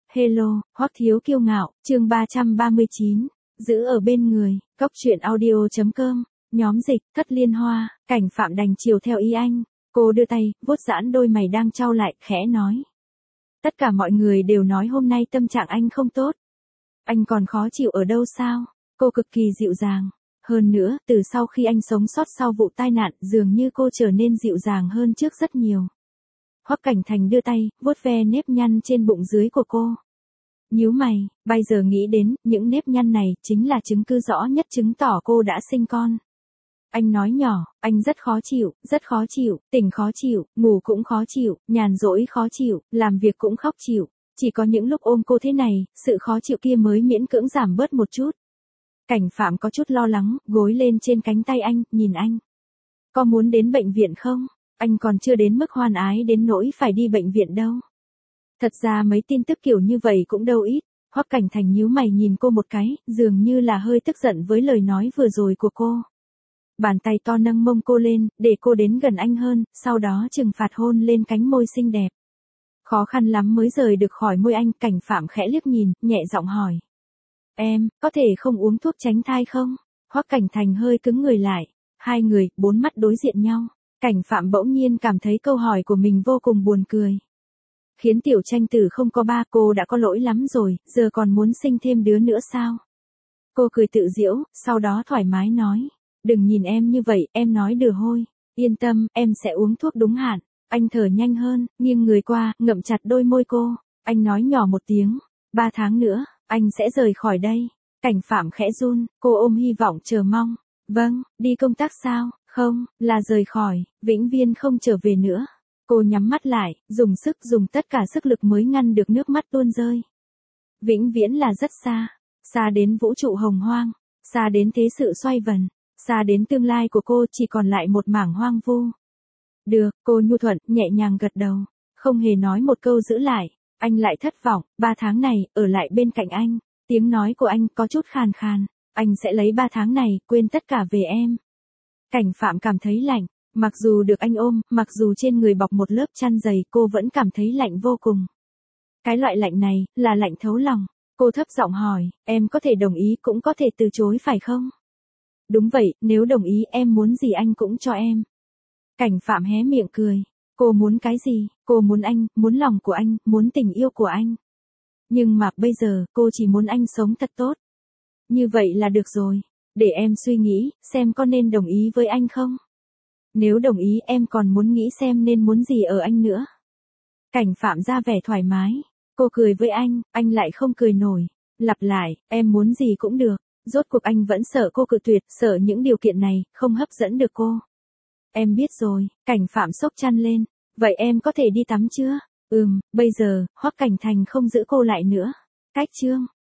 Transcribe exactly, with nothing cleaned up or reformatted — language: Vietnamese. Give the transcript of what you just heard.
Hello, Hoắc Thiếu Kiêu Ngạo, chương ba trăm ba mươi chín, giữ ở bên người, cốc truyện audio chấm com, nhóm dịch, Thất Liên Hoa, Cảnh Phạm đành chiều theo ý anh. Cô đưa tay, vuốt giãn đôi mày đang chau lại, khẽ nói. Tất cả mọi người đều nói hôm nay tâm trạng anh không tốt. Anh còn khó chịu ở đâu sao? Cô cực kỳ dịu dàng. Hơn nữa, từ sau khi anh sống sót sau vụ tai nạn, dường như cô trở nên dịu dàng hơn trước rất nhiều. Hoắc Cảnh Thành đưa tay, vuốt ve nếp nhăn trên bụng dưới của cô. Nhíu mày, bây giờ nghĩ đến, những nếp nhăn này chính là chứng cứ rõ nhất chứng tỏ cô đã sinh con. Anh nói nhỏ, anh rất khó chịu, rất khó chịu, tỉnh khó chịu, ngủ cũng khó chịu, nhàn rỗi khó chịu, làm việc cũng khóc chịu. Chỉ có những lúc ôm cô thế này, sự khó chịu kia mới miễn cưỡng giảm bớt một chút. Cảnh Phạm có chút lo lắng, gối lên trên cánh tay anh, nhìn anh. Có muốn đến bệnh viện không? Anh còn chưa đến mức hoan ái đến nỗi phải đi bệnh viện đâu. Thật ra mấy tin tức kiểu như vậy cũng đâu ít. Hoắc Cảnh Thành nhíu mày nhìn cô một cái, dường như là hơi tức giận với lời nói vừa rồi của cô. Bàn tay to nâng mông cô lên, để cô đến gần anh hơn, sau đó trừng phạt hôn lên cánh môi xinh đẹp. Khó khăn lắm mới rời được khỏi môi anh. Cảnh Phạm khẽ liếc nhìn, nhẹ giọng hỏi. Em, có thể không uống thuốc tránh thai không? Hoắc Cảnh Thành hơi cứng người lại. Hai người, bốn mắt đối diện nhau. Cảnh Phạm bỗng nhiên cảm thấy câu hỏi của mình vô cùng buồn cười. Khiến Tiểu Tranh Tử không có ba, cô đã có lỗi lắm rồi, giờ còn muốn sinh thêm đứa nữa sao? Cô cười tự giễu, sau đó thoải mái nói. Đừng nhìn em như vậy, em nói đừa hôi. Yên tâm, em sẽ uống thuốc đúng hạn. Anh thở nhanh hơn, nghiêng người qua, ngậm chặt đôi môi cô. Anh nói nhỏ một tiếng. Ba tháng nữa, anh sẽ rời khỏi đây. Cảnh Phạm khẽ run, cô ôm hy vọng chờ mong. Vâng, đi công tác sao? Không, là rời khỏi, vĩnh viễn không trở về nữa. Cô nhắm mắt lại, dùng sức dùng tất cả sức lực mới ngăn được nước mắt tuôn rơi. Vĩnh viễn là rất xa, xa đến vũ trụ hồng hoang, xa đến thế sự xoay vần, xa đến tương lai của cô chỉ còn lại một mảng hoang vu. Được, cô nhu thuận, nhẹ nhàng gật đầu, không hề nói một câu giữ lại. Anh lại thất vọng, ba tháng này, ở lại bên cạnh anh. Tiếng nói của anh có chút khàn khàn, anh sẽ lấy ba tháng này, quên tất cả về em. Cảnh Phạm cảm thấy lạnh, mặc dù được anh ôm, mặc dù trên người bọc một lớp chăn dày, cô vẫn cảm thấy lạnh vô cùng. Cái loại lạnh này, là lạnh thấu lòng. Cô thấp giọng hỏi, em có thể đồng ý cũng có thể từ chối phải không? Đúng vậy, nếu đồng ý em muốn gì anh cũng cho em. Cảnh Phạm hé miệng cười. Cô muốn cái gì? Cô muốn anh, muốn lòng của anh, muốn tình yêu của anh. Nhưng mà bây giờ, cô chỉ muốn anh sống thật tốt. Như vậy là được rồi. Để em suy nghĩ, xem có nên đồng ý với anh không? Nếu đồng ý em còn muốn nghĩ xem nên muốn gì ở anh nữa. Cảnh Phạm ra vẻ thoải mái. Cô cười với anh, anh lại không cười nổi. Lặp lại, em muốn gì cũng được. Rốt cuộc anh vẫn sợ cô cự tuyệt, sợ những điều kiện này, không hấp dẫn được cô. Em biết rồi, Cảnh Phạm xốc chăn lên. Vậy em có thể đi tắm chưa? Ừm, bây giờ, Hoắc Cảnh Thành không giữ cô lại nữa. Cách chương.